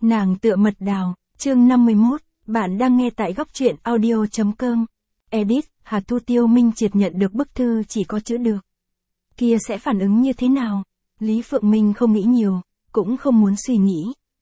Nàng tựa mật đào, chương 51, bạn đang nghe tại góc truyện audio.com. Edit, Hà Thu Tiêu Minh Triệt nhận được bức thư chỉ có chữ được. Kia sẽ phản ứng như thế nào? Lý Phượng Minh không nghĩ nhiều, cũng không muốn suy nghĩ.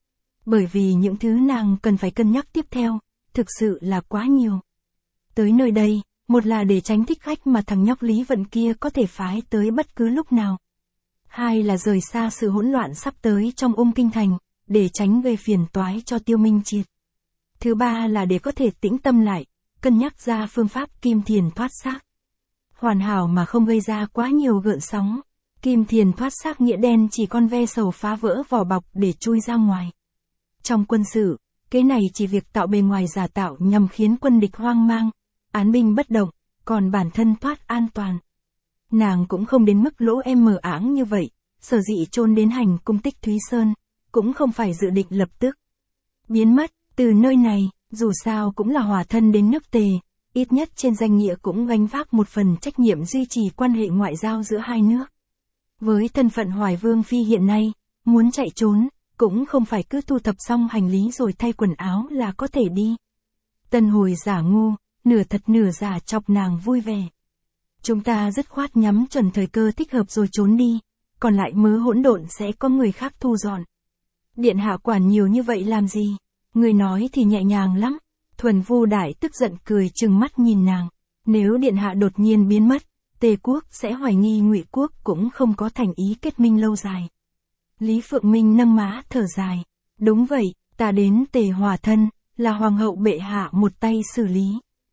Bởi vì những thứ nàng cần phải cân nhắc tiếp theo, thực sự là quá nhiều. Tới nơi đây, một là để tránh thích khách mà thằng nhóc Lý Vận kia có thể phái tới bất cứ lúc nào. Hai là rời xa sự hỗn loạn sắp tới trong kinh thành, để tránh gây phiền toái cho Tiêu Minh Triệt. Thứ ba là để có thể tĩnh tâm lại, cân nhắc ra phương pháp Kim Thiền thoát xác. Hoàn hảo mà không gây ra quá nhiều gợn sóng. Kim Thiền thoát xác nghĩa đen chỉ con ve sầu phá vỡ vỏ bọc để chui ra ngoài. Trong quân sự, cái này chỉ việc tạo bề ngoài giả tạo nhằm khiến quân địch hoang mang, án binh bất động, còn bản thân thoát an toàn. Nàng cũng không đến mức lỗ mờ áng như vậy, sở dĩ trốn đến hành cung Tích Thúy Sơn, cũng không phải dự định lập tức biến mất từ nơi này, dù sao cũng là hòa thân đến nước Tề, ít nhất trên danh nghĩa cũng gánh vác một phần trách nhiệm duy trì quan hệ ngoại giao giữa hai nước. Với thân phận Hoài Vương Phi hiện nay, muốn chạy trốn, cũng không phải cứ thu thập xong hành lý rồi thay quần áo là có thể đi. Tân Hồi giả ngu, nửa thật nửa giả chọc nàng vui vẻ. Chúng ta dứt khoát nhắm chuẩn thời cơ thích hợp rồi trốn đi, còn lại mớ hỗn độn sẽ có người khác thu dọn. Điện hạ quản nhiều như vậy làm gì? Người nói thì nhẹ nhàng lắm. Thuần Vu Đại tức giận cười trừng mắt nhìn nàng. Nếu điện hạ đột nhiên biến mất, Tề quốc sẽ hoài nghi Ngụy quốc cũng không có thành ý kết minh lâu dài. Lý Phượng Minh nâng má thở dài. Đúng vậy, ta đến Tề hòa thân, là hoàng hậu bệ hạ một tay xử lý.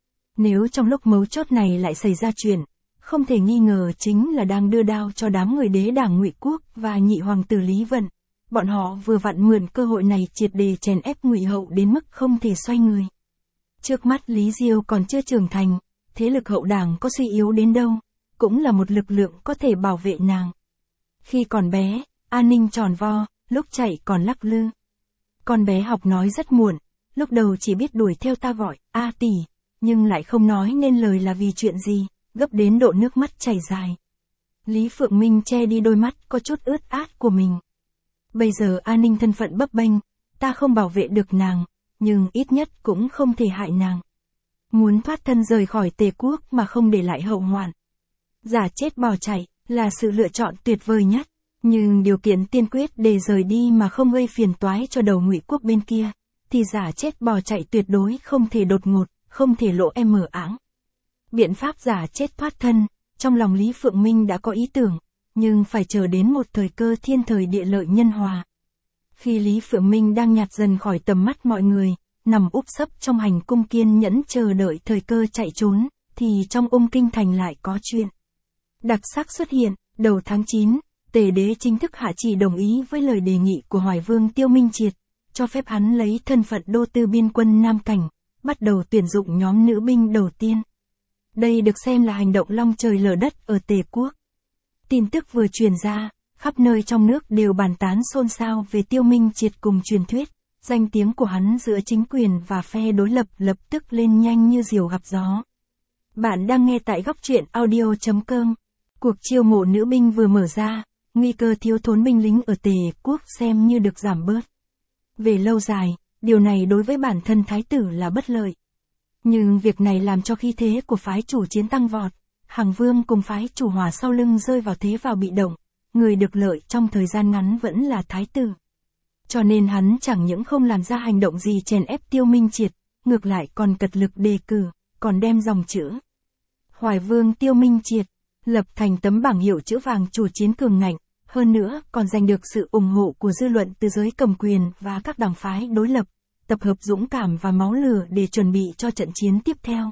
Nếu trong lúc mấu chốt này lại xảy ra chuyện, không thể nghi ngờ chính là đang đưa đao cho đám người đế đảng Ngụy quốc và nhị hoàng tử Lý Vận. Bọn họ vừa vặn mượn cơ hội này triệt đề chèn ép Ngụy hậu đến mức không thể xoay người. Trước mắt Lý Diêu còn chưa trưởng thành, thế lực hậu đảng có suy yếu đến đâu, cũng là một lực lượng có thể bảo vệ nàng. Khi còn bé, an ninh tròn vo, lúc chạy còn lắc lư. Con bé học nói rất muộn, lúc đầu chỉ biết đuổi theo ta gọi, a tỷ, nhưng lại không nói nên lời là vì chuyện gì, gấp đến độ nước mắt chảy dài. Lý Phượng Minh che đi đôi mắt có chút ướt át của mình. Bây giờ an ninh thân phận bấp bênh, ta không bảo vệ được nàng, nhưng ít nhất cũng không thể hại nàng. Muốn thoát thân rời khỏi Tề quốc mà không để lại hậu hoạn. Giả chết bỏ chạy, là sự lựa chọn tuyệt vời nhất, nhưng điều kiện tiên quyết để rời đi mà không gây phiền toái cho đầu Ngụy quốc bên kia, thì giả chết bỏ chạy tuyệt đối không thể đột ngột, không thể lỗ mờ áng. Biện pháp giả chết thoát thân, trong lòng Lý Phượng Minh đã có ý tưởng, nhưng phải chờ đến một thời cơ thiên thời địa lợi nhân hòa. Khi Lý Phượng Minh đang nhạt dần khỏi tầm mắt mọi người, nằm úp sấp trong hành cung kiên nhẫn chờ đợi thời cơ chạy trốn, thì trong kinh thành lại có chuyện đặc sắc xuất hiện. Đầu tháng 9, Tề đế chính thức hạ chỉ đồng ý với lời đề nghị của Hoài Vương Tiêu Minh Triệt, cho phép hắn lấy thân phận đô tư biên quân Nam Cảnh, bắt đầu tuyển dụng nhóm nữ binh đầu tiên. Đây được xem là hành động long trời lở đất ở Tề quốc. Tin tức vừa truyền ra, khắp nơi trong nước đều bàn tán xôn xao về Tiêu Minh Triệt cùng truyền thuyết, danh tiếng của hắn giữa chính quyền và phe đối lập lập tức lên nhanh như diều gặp gió. Bạn đang nghe tại góc truyện audio.com. Cuộc chiêu mộ nữ binh vừa mở ra, nguy cơ thiếu thốn binh lính ở Tề quốc xem như được giảm bớt. Về lâu dài, điều này đối với bản thân thái tử là bất lợi. Nhưng việc này làm cho khí thế của phái chủ chiến tăng vọt, Hằng Vương cùng phái chủ Hòa sau lưng rơi vào thế vào bị động, người được lợi trong thời gian ngắn vẫn là thái tử. Cho nên hắn chẳng những không làm ra hành động gì chèn ép Tiêu Minh Triệt, ngược lại còn cật lực đề cử, còn đem dòng chữ Hoài Vương Tiêu Minh Triệt lập thành tấm bảng hiệu chữ vàng chủ chiến cường ngạnh, hơn nữa còn giành được sự ủng hộ của dư luận từ giới cầm quyền và các đảng phái đối lập, tập hợp dũng cảm và máu lửa để chuẩn bị cho trận chiến tiếp theo.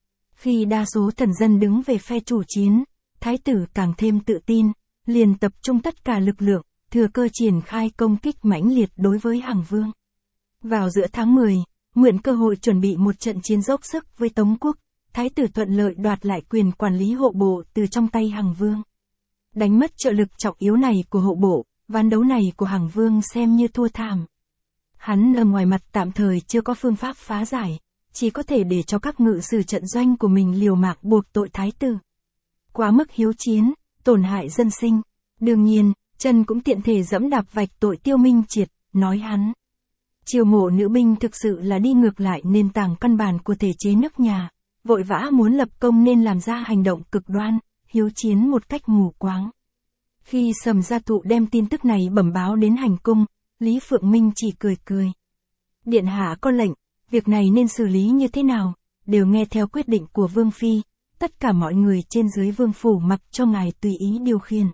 Khi đa số thần dân đứng về phe chủ chiến, thái tử càng thêm tự tin, liền tập trung tất cả lực lượng, thừa cơ triển khai công kích mãnh liệt đối với Hằng Vương. Vào giữa tháng 10, mượn cơ hội chuẩn bị một trận chiến dốc sức với Tống quốc, thái tử thuận lợi đoạt lại quyền quản lý hộ bộ từ trong tay Hằng Vương. Đánh mất trợ lực trọng yếu này của hộ bộ, ván đấu này của Hằng Vương xem như thua thảm. Hắn ở ngoài mặt tạm thời chưa có phương pháp phá giải, chỉ có thể để cho các ngự sử trận doanh của mình liều mạng buộc tội thái tử. Quá mức hiếu chiến, tổn hại dân sinh. Đương nhiên, Trần cũng tiện thể dẫm đạp vạch tội Tiêu Minh Triệt, nói hắn Chiêu mộ nữ binh thực sự là đi ngược lại nền tảng căn bản của thể chế nước nhà, vội vã muốn lập công nên làm ra hành động cực đoan, hiếu chiến một cách mù quáng. Khi Sầm Gia Thụ đem tin tức này bẩm báo đến hành cung, Lý Phượng Minh chỉ cười cười. Điện hạ có lệnh, việc này nên xử lý như thế nào, đều nghe theo quyết định của Vương Phi, tất cả mọi người trên dưới Vương Phủ mặc cho ngài tùy ý điều khiển.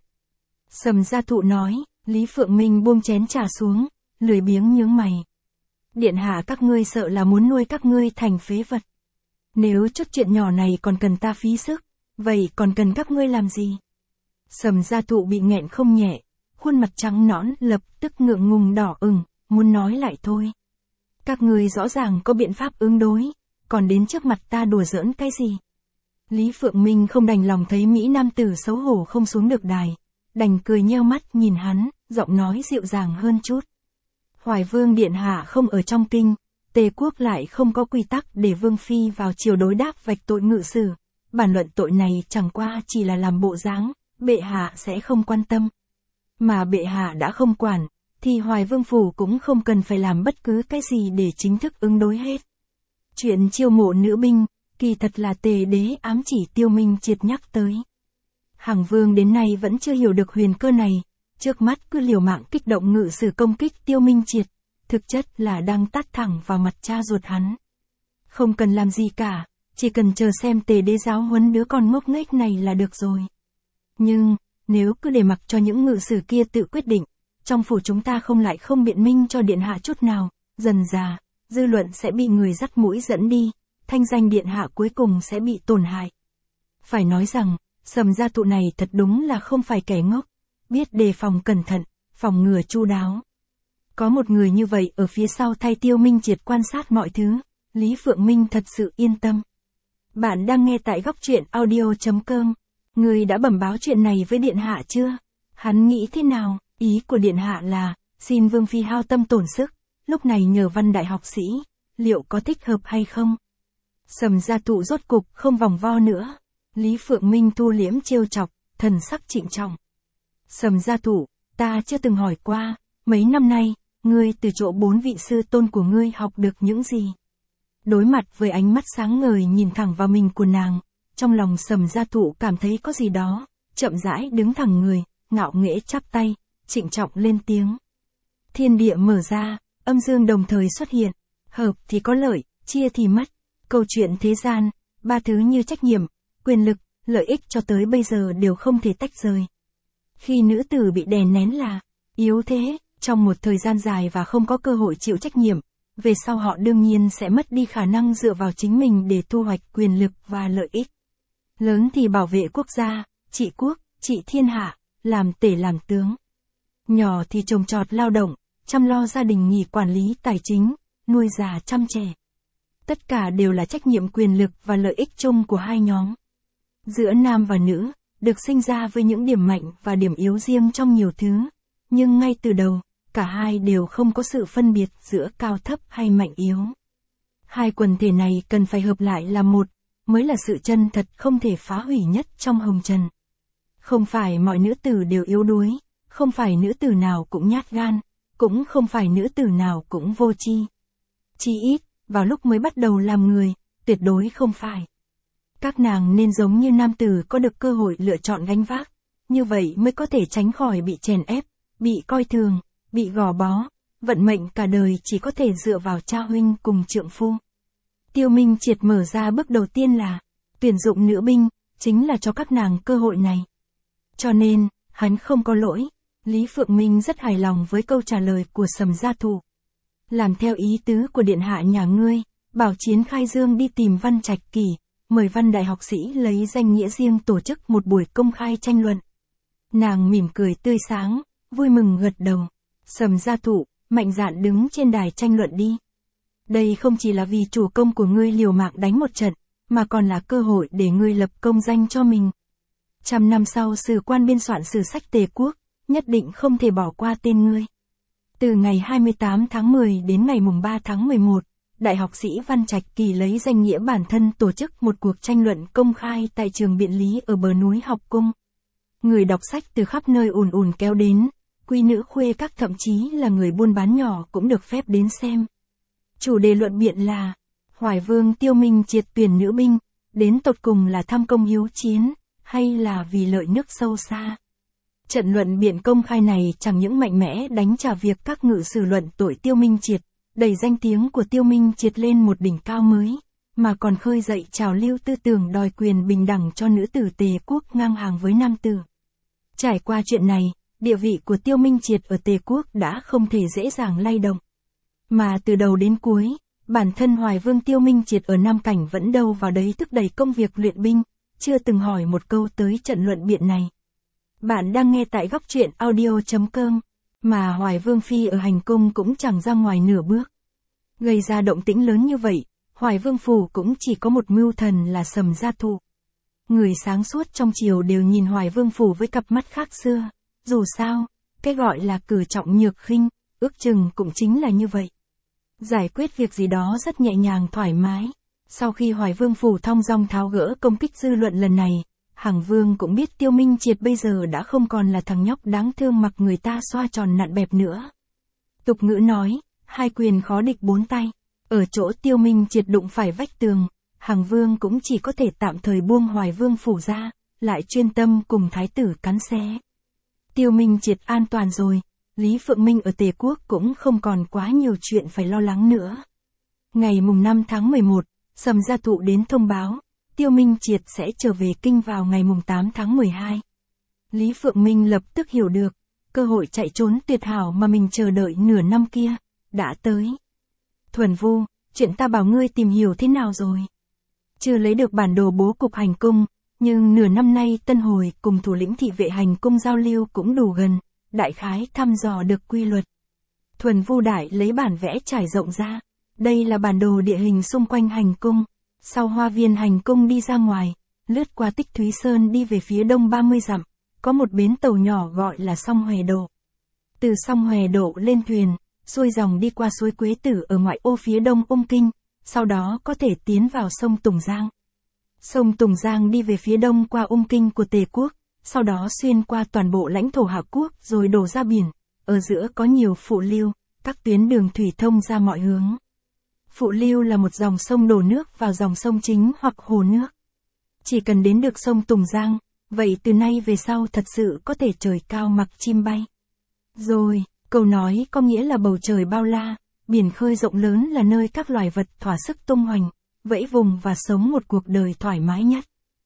Sầm Gia Thụ nói, Lý Phượng Minh buông chén trà xuống, lười biếng nhướng mày. Điện hạ các ngươi sợ là muốn nuôi các ngươi thành phế vật. Nếu chút chuyện nhỏ này còn cần ta phí sức, vậy còn cần các ngươi làm gì? Sầm Gia Thụ bị nghẹn không nhẹ, khuôn mặt trắng nõn lập tức ngượng ngùng đỏ ửng, muốn nói lại thôi. Các ngươi rõ ràng có biện pháp ứng đối, còn đến trước mặt ta đùa giỡn cái gì? Lý Phượng Minh không đành lòng thấy Mỹ Nam tử xấu hổ không xuống được đài, đành cười nheo mắt nhìn hắn, giọng nói dịu dàng hơn chút. Hoài Vương điện hạ không ở trong kinh, Tề quốc lại không có quy tắc để Vương Phi vào triều đối đáp vạch tội ngự sử. Bản luận tội này chẳng qua chỉ là làm bộ dáng, bệ hạ sẽ không quan tâm. Mà bệ hạ đã không quản, thì Hoài Vương phủ cũng không cần phải làm bất cứ cái gì để chính thức ứng đối hết. Chuyện chiêu mộ nữ binh, kỳ thật là Tề đế ám chỉ Tiêu Minh Triệt nhắc tới. Hằng Vương đến nay vẫn chưa hiểu được huyền cơ này, trước mắt cứ liều mạng kích động ngự sử công kích Tiêu Minh Triệt, thực chất là đang tát thẳng vào mặt cha ruột hắn. Không cần làm gì cả, chỉ cần chờ xem Tề đế giáo huấn đứa con ngốc nghếch này là được rồi. Nhưng, nếu cứ để mặc cho những ngự sử kia tự quyết định, trong phủ chúng ta không biện minh cho điện hạ chút nào, dần dà, dư luận sẽ bị người dắt mũi dẫn đi, thanh danh điện hạ cuối cùng sẽ bị tổn hại. Phải nói rằng, Sầm Gia Thụ này thật đúng là không phải kẻ ngốc, biết đề phòng cẩn thận, phòng ngừa chu đáo. Có một người như vậy ở phía sau thay Tiêu Minh Triệt quan sát mọi thứ, Lý Phượng Minh thật sự yên tâm. Bạn đang nghe tại góc truyện audio.com. Người đã bẩm báo chuyện này với điện hạ chưa? Hắn nghĩ thế nào? Ý của điện hạ là, xin Vương Phi hao tâm tổn sức, lúc này nhờ Văn đại học sĩ, liệu có thích hợp hay không? Sầm Gia Thụ rốt cục không vòng vo nữa. Lý Phượng Minh thu liễm trêu chọc, thần sắc trịnh trọng. Sầm Gia Thụ, ta chưa từng hỏi qua, mấy năm nay, ngươi từ chỗ 4 vị sư tôn của ngươi học được những gì? Đối mặt với ánh mắt sáng ngời nhìn thẳng vào mình của nàng, trong lòng Sầm Gia Thụ cảm thấy có gì đó, chậm rãi đứng thẳng người, ngạo nghễ chắp tay, trịnh trọng lên tiếng. Thiên địa mở ra, âm dương đồng thời xuất hiện, hợp thì có lợi, chia thì mất. Câu chuyện thế gian, ba thứ như trách nhiệm, quyền lực, lợi ích cho tới bây giờ đều không thể tách rời. Khi nữ tử bị đè nén là yếu thế, trong một thời gian dài và không có cơ hội chịu trách nhiệm, về sau họ đương nhiên sẽ mất đi khả năng dựa vào chính mình để thu hoạch quyền lực và lợi ích. Lớn thì bảo vệ quốc gia, trị quốc, trị thiên hạ, làm tể làm tướng. Nhỏ thì trồng trọt lao động, chăm lo gia đình nghỉ quản lý tài chính, nuôi già chăm trẻ. Tất cả đều là trách nhiệm quyền lực và lợi ích chung của hai nhóm. Giữa nam và nữ, được sinh ra với những điểm mạnh và điểm yếu riêng trong nhiều thứ, nhưng ngay từ đầu, cả hai đều không có sự phân biệt giữa cao thấp hay mạnh yếu. Hai quần thể này cần phải hợp lại là một, mới là sự chân thật không thể phá hủy nhất trong hồng trần. Không phải mọi nữ tử đều yếu đuối, không phải nữ tử nào cũng nhát gan, cũng không phải nữ tử nào cũng vô tri. Chỉ ít, vào lúc mới bắt đầu làm người, tuyệt đối không phải. Các nàng nên giống như nam tử có được cơ hội lựa chọn gánh vác, như vậy mới có thể tránh khỏi bị chèn ép, bị coi thường, bị gò bó, vận mệnh cả đời chỉ có thể dựa vào cha huynh cùng trượng phu. Tiêu Minh Triệt mở ra bước đầu tiên là, tuyển dụng nữ binh, chính là cho các nàng cơ hội này. Cho nên, hắn không có lỗi, Lý Phượng Minh rất hài lòng với câu trả lời của Sầm Gia Thụ. Làm theo ý tứ của điện hạ nhà ngươi, bảo Chiến khai dương đi tìm Văn Trạch Kỷ, mời Văn đại học sĩ lấy danh nghĩa riêng tổ chức một buổi công khai tranh luận. Nàng mỉm cười tươi sáng, vui mừng gật đầu. Sầm Gia Thụ, mạnh dạn đứng trên đài tranh luận đi. Đây không chỉ là vì chủ công của ngươi liều mạng đánh một trận, mà còn là cơ hội để ngươi lập công danh cho mình. 100 năm sau sử quan biên soạn sử sách Tề quốc, nhất định không thể bỏ qua tên ngươi. Từ ngày 28 tháng 10 đến ngày mùng 3 tháng 11, đại học sĩ Văn Trạch Kỳ lấy danh nghĩa bản thân tổ chức một cuộc tranh luận công khai tại trường Biện Lý ở bờ núi Học Cung. Người đọc sách từ khắp nơi ùn ùn kéo đến, quý nữ khuê các thậm chí là người buôn bán nhỏ cũng được phép đến xem. Chủ đề luận biện là, Hoài Vương Tiêu Minh Triệt tuyển nữ binh, đến tột cùng là tham công hiếu chiến, hay là vì lợi nước sâu xa. Trận luận biện công khai này chẳng những mạnh mẽ đánh trả việc các ngự sử luận tội Tiêu Minh Triệt, đẩy danh tiếng của Tiêu Minh Triệt lên một đỉnh cao mới, mà còn khơi dậy trào lưu tư tưởng đòi quyền bình đẳng cho nữ tử Tề quốc ngang hàng với nam tử. Trải qua chuyện này, địa vị của Tiêu Minh Triệt ở Tề quốc đã không thể dễ dàng lay động. Mà từ đầu đến cuối, bản thân Hoài Vương Tiêu Minh Triệt ở Nam Cảnh vẫn đâu vào đấy thúc đẩy công việc luyện binh, chưa từng hỏi một câu tới trận luận biện này. Bạn đang nghe tại góc truyện audio.com, mà Hoài Vương Phi ở hành cung cũng chẳng ra ngoài nửa bước. Gây ra động tĩnh lớn như vậy, Hoài Vương Phủ cũng chỉ có một mưu thần là Sầm Gia Thụ. Người sáng suốt trong triều đều nhìn Hoài Vương Phủ với cặp mắt khác xưa, dù sao, cái gọi là cử trọng nhược khinh, ước chừng cũng chính là như vậy. Giải quyết việc gì đó rất nhẹ nhàng thoải mái. Sau khi Hoài Vương Phủ thong dong tháo gỡ công kích dư luận lần này, Hằng Vương cũng biết Tiêu Minh Triệt bây giờ đã không còn là thằng nhóc đáng thương mặc người ta xoa tròn nặn bẹp nữa. Tục ngữ nói, hai quyền khó địch bốn tay. Ở chỗ Tiêu Minh Triệt đụng phải vách tường, Hằng Vương cũng chỉ có thể tạm thời buông Hoài Vương Phủ ra, lại chuyên tâm cùng thái tử cắn xé. Tiêu Minh Triệt an toàn rồi, Lý Phượng Minh ở Tề quốc cũng không còn quá nhiều chuyện phải lo lắng nữa. Ngày mùng 5 tháng 11, Sầm Gia Thụ đến thông báo, Tiêu Minh Triệt sẽ trở về kinh vào ngày mùng 8 tháng 12. Lý Phượng Minh lập tức hiểu được, cơ hội chạy trốn tuyệt hảo mà mình chờ đợi nửa năm kia, đã tới. Thuần Vu, chuyện ta bảo ngươi tìm hiểu thế nào rồi? Chưa lấy được bản đồ bố cục hành cung, nhưng nửa năm nay Tân Hồi cùng thủ lĩnh thị vệ hành cung giao lưu cũng đủ gần, đại khái thăm dò được quy luật. Thuần Vu Đại lấy bản vẽ trải rộng ra, đây là bản đồ địa hình xung quanh hành cung. Sau hoa viên hành cung đi ra ngoài, lướt qua Tích Thúy Sơn đi về phía đông 30 dặm, có một bến tàu nhỏ gọi là Song Hòe Độ. Từ Song Hòe Độ lên thuyền, xuôi dòng đi qua suối Quế Tử ở ngoại ô phía đông Ung Kinh, sau đó có thể tiến vào sông Tùng Giang. Sông Tùng Giang đi về phía đông qua Ung Kinh của Tề quốc, sau đó xuyên qua toàn bộ lãnh thổ Hạ quốc rồi đổ ra biển, ở giữa có nhiều phụ lưu, các tuyến đường thủy thông ra mọi hướng. Phụ lưu là một dòng sông đổ nước vào dòng sông chính hoặc hồ nước. Chỉ cần đến được sông Tùng Giang, vậy từ nay về sau thật sự có thể trời cao mặc chim bay. Rồi, câu nói có nghĩa là bầu trời bao la, biển khơi rộng lớn là nơi các loài vật thỏa sức tung hoành, vẫy vùng và sống một cuộc đời thoải mái nhất.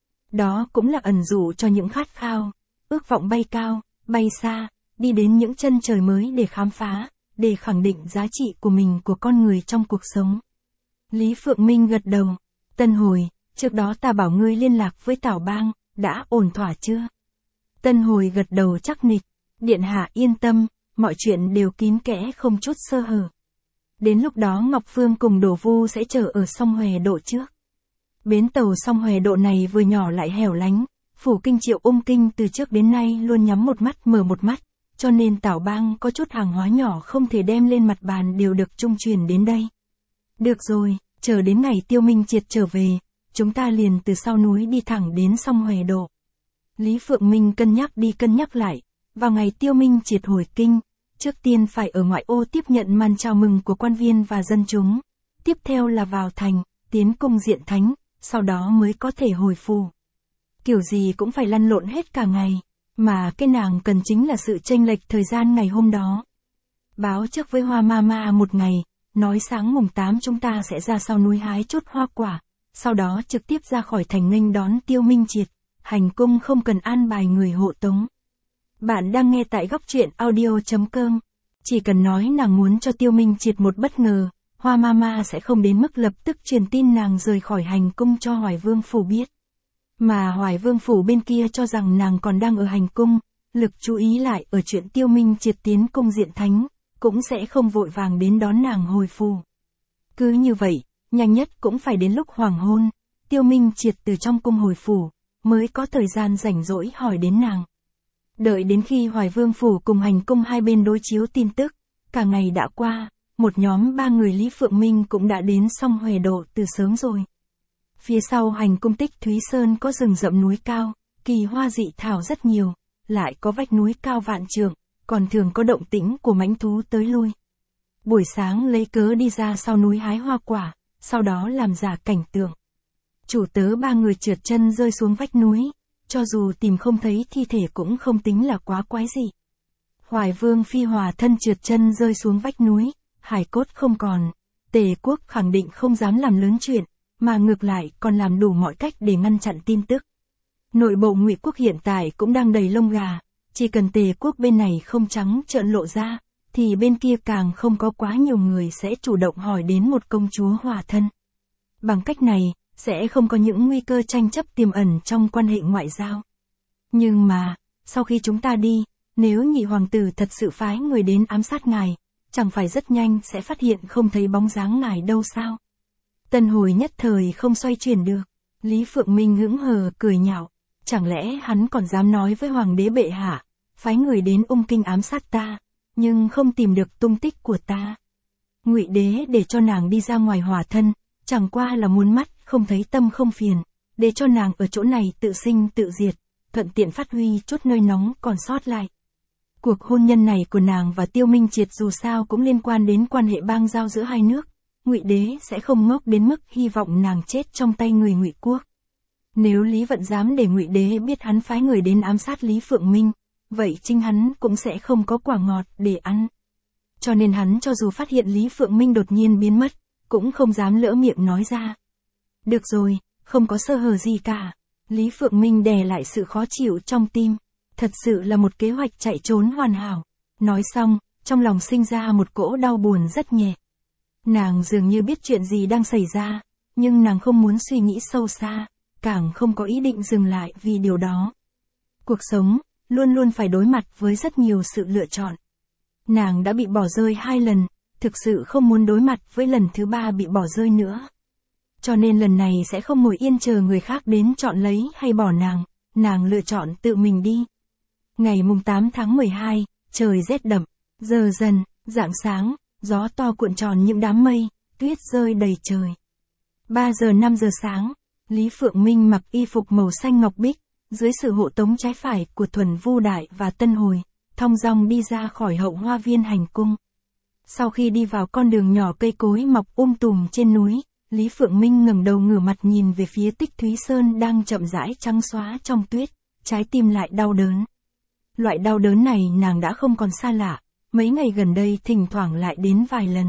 Đó cũng là ẩn dụ cho những khát khao, ước vọng bay cao, bay xa, đi đến những chân trời mới để khám phá, để khẳng định giá trị của mình của con người trong cuộc sống. Lý Phượng Minh gật đầu, Tân Hồi, trước đó ta bảo ngươi liên lạc với Tảo Bang, đã ổn thỏa chưa? Tân Hồi gật đầu chắc nịch, điện hạ yên tâm, mọi chuyện đều kín kẽ không chút sơ hở. Đến lúc đó Ngọc Phương cùng Đổ Vu sẽ chờ ở Song Hòe Độ trước. Bến tàu Song Hòe Độ này vừa nhỏ lại hẻo lánh, phủ kinh Triệu Ung Kinh từ trước đến nay luôn nhắm một mắt mở một mắt, cho nên Tảo Bang có chút hàng hóa nhỏ không thể đem lên mặt bàn đều được trung truyền đến đây. Được rồi, chờ đến ngày Tiêu Minh Triệt trở về, chúng ta liền từ sau núi đi thẳng đến Song Hòe Độ. Lý Phượng Minh cân nhắc đi cân nhắc lại, vào ngày Tiêu Minh Triệt hồi kinh, trước tiên phải ở ngoại ô tiếp nhận màn chào mừng của quan viên và dân chúng, tiếp theo là vào thành, tiến cung diện thánh, sau đó mới có thể hồi phủ. Kiểu gì cũng phải lăn lộn hết cả ngày, mà cái nàng cần chính là sự chênh lệch thời gian ngày hôm đó. Báo trước với Hoa Mama một ngày, nói sáng mùng 8 chúng ta sẽ ra sau núi hái chút hoa quả, sau đó trực tiếp ra khỏi thành nghênh đón Tiêu Minh Triệt, hành cung không cần an bài người hộ tống. Bạn đang nghe tại góc truyện audio.com. Chỉ cần nói nàng muốn cho Tiêu Minh Triệt một bất ngờ, Hoa Mama sẽ không đến mức lập tức truyền tin nàng rời khỏi hành cung cho Hoài Vương Phủ biết. Mà Hoài Vương Phủ bên kia cho rằng nàng còn đang ở hành cung, lực chú ý lại ở chuyện Tiêu Minh Triệt tiến cung diện thánh, cũng sẽ không vội vàng đến đón nàng hồi phủ. Cứ như vậy, nhanh nhất cũng phải đến lúc hoàng hôn, Tiêu Minh Triệt từ trong cung hồi phủ, mới có thời gian rảnh rỗi hỏi đến nàng. Đợi đến khi Hoài Vương Phủ cùng hành cung hai bên đối chiếu tin tức, cả ngày đã qua, một nhóm 3 người Lý Phượng Minh cũng đã đến Song Hòe Độ từ sớm rồi. Phía sau hành cung Tích Thúy Sơn có rừng rậm núi cao, kỳ hoa dị thảo rất nhiều, lại có vách núi cao vạn trượng, còn thường có động tĩnh của mãnh thú tới lui. Buổi sáng lấy cớ đi ra sau núi hái hoa quả, sau đó làm giả cảnh tượng. Chủ tớ 3 người trượt chân rơi xuống vách núi, cho dù tìm không thấy thi thể cũng không tính là quá quái gì. Hoài Vương Phi Hòa thân trượt chân rơi xuống vách núi, hải cốt không còn. Tề Quốc khẳng định không dám làm lớn chuyện, mà ngược lại còn làm đủ mọi cách để ngăn chặn tin tức. Nội bộ Ngụy Quốc hiện tại cũng đang đầy lông gà, chỉ cần Tề Quốc bên này không trắng trợn lộ ra, thì bên kia càng không có quá nhiều người sẽ chủ động hỏi đến một công chúa hòa thân. Bằng cách này, sẽ không có những nguy cơ tranh chấp tiềm ẩn trong quan hệ ngoại giao. Nhưng mà, sau khi chúng ta đi, nếu nhị hoàng tử thật sự phái người đến ám sát ngài, chẳng phải rất nhanh sẽ phát hiện không thấy bóng dáng ngài đâu sao? Tân Hồi nhất thời không xoay chuyển được. Lý Phượng Minh hững hờ cười nhạo, chẳng lẽ hắn còn dám nói với hoàng đế bệ hạ, phái người đến Ung Kinh ám sát ta, nhưng không tìm được tung tích của ta. Ngụy đế để cho nàng đi ra ngoài hòa thân, chẳng qua là muốn mắt không thấy tâm không phiền, để cho nàng ở chỗ này tự sinh tự diệt, thuận tiện phát huy chút nơi nóng còn sót lại. Cuộc hôn nhân này của nàng và Tiêu Minh Triệt dù sao cũng liên quan đến quan hệ bang giao giữa hai nước, Ngụy đế sẽ không ngốc đến mức hy vọng nàng chết trong tay người Ngụy quốc. Nếu Lý Vận dám để Ngụy đế biết hắn phái người đến ám sát Lý Phượng Minh, vậy chính hắn cũng sẽ không có quả ngọt để ăn. Cho nên hắn cho dù phát hiện Lý Phượng Minh đột nhiên biến mất, cũng không dám lỡ miệng nói ra. Được rồi, không có sơ hở gì cả. Lý Phượng Minh đè lại sự khó chịu trong tim. Thật sự là một kế hoạch chạy trốn hoàn hảo. Nói xong, trong lòng sinh ra một cỗ đau buồn rất nhẹ. Nàng dường như biết chuyện gì đang xảy ra, nhưng nàng không muốn suy nghĩ sâu xa, càng không có ý định dừng lại vì điều đó. Cuộc sống, luôn luôn phải đối mặt với rất nhiều sự lựa chọn. Nàng đã bị bỏ rơi 2 lần, thực sự không muốn đối mặt với lần thứ 3 bị bỏ rơi nữa. Cho nên lần này sẽ không ngồi yên chờ người khác đến chọn lấy hay bỏ nàng lựa chọn tự mình đi. Ngày mùng 8 tháng 12, trời rét đậm, giờ dần, rạng sáng, gió to cuộn tròn những đám mây, tuyết rơi đầy trời. 3 giờ 5 giờ sáng, Lý Phượng Minh mặc y phục màu xanh ngọc bích, dưới sự hộ tống trái phải của Thuần Vu Đại và Tân Hồi, thong dong đi ra khỏi hậu hoa viên hành cung. Sau khi đi vào con đường nhỏ cây cối mọc tùm trên núi, Lý Phượng Minh ngẩng đầu ngửa mặt nhìn về phía Tích Thúy Sơn đang chậm rãi trắng xóa trong tuyết, trái tim lại đau đớn. Loại đau đớn này nàng đã không còn xa lạ, mấy ngày gần đây thỉnh thoảng lại đến vài lần.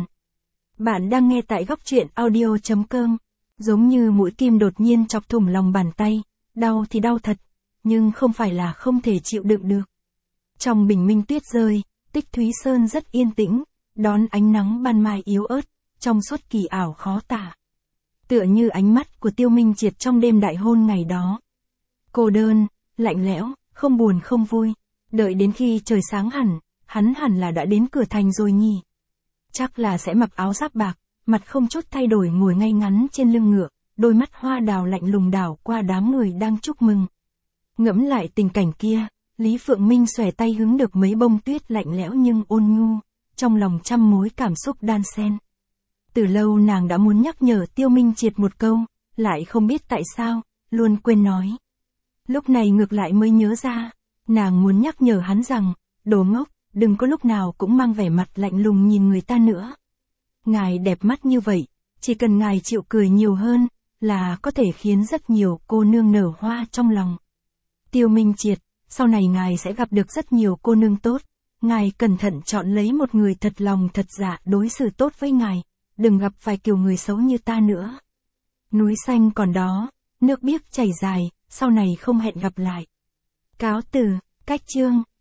Bạn đang nghe tại góc truyện audio.com, giống như mũi kim đột nhiên chọc thủng lòng bàn tay, đau thì đau thật, nhưng không phải là không thể chịu đựng được. Trong bình minh tuyết rơi, Tích Thúy Sơn rất yên tĩnh, đón ánh nắng ban mai yếu ớt, trong suốt kỳ ảo khó tả. Tựa như ánh mắt của Tiêu Minh Triệt trong đêm đại hôn ngày đó. Cô đơn, lạnh lẽo, không buồn không vui, đợi đến khi trời sáng hắn hẳn là đã đến cửa thành rồi nhỉ. Chắc là sẽ mặc áo giáp bạc, mặt không chút thay đổi ngồi ngay ngắn trên lưng ngựa, đôi mắt hoa đào lạnh lùng đảo qua đám người đang chúc mừng. Ngẫm lại tình cảnh kia, Lý Phượng Minh xòe tay hứng được mấy bông tuyết lạnh lẽo nhưng ôn nhu, trong lòng trăm mối cảm xúc đan xen. Từ lâu nàng đã muốn nhắc nhở Tiêu Minh Triệt một câu, lại không biết tại sao, luôn quên nói. Lúc này ngược lại mới nhớ ra, nàng muốn nhắc nhở hắn rằng, đồ ngốc, đừng có lúc nào cũng mang vẻ mặt lạnh lùng nhìn người ta nữa. Ngài đẹp mắt như vậy, chỉ cần ngài chịu cười nhiều hơn, là có thể khiến rất nhiều cô nương nở hoa trong lòng. Tiêu Minh Triệt, sau này ngài sẽ gặp được rất nhiều cô nương tốt, ngài cẩn thận chọn lấy một người thật lòng thật dạ đối xử tốt với ngài, đừng gặp vài kiểu người xấu như ta nữa. Núi xanh còn đó, nước biếc chảy dài, sau này không hẹn gặp lại. Cáo từ, cách chương.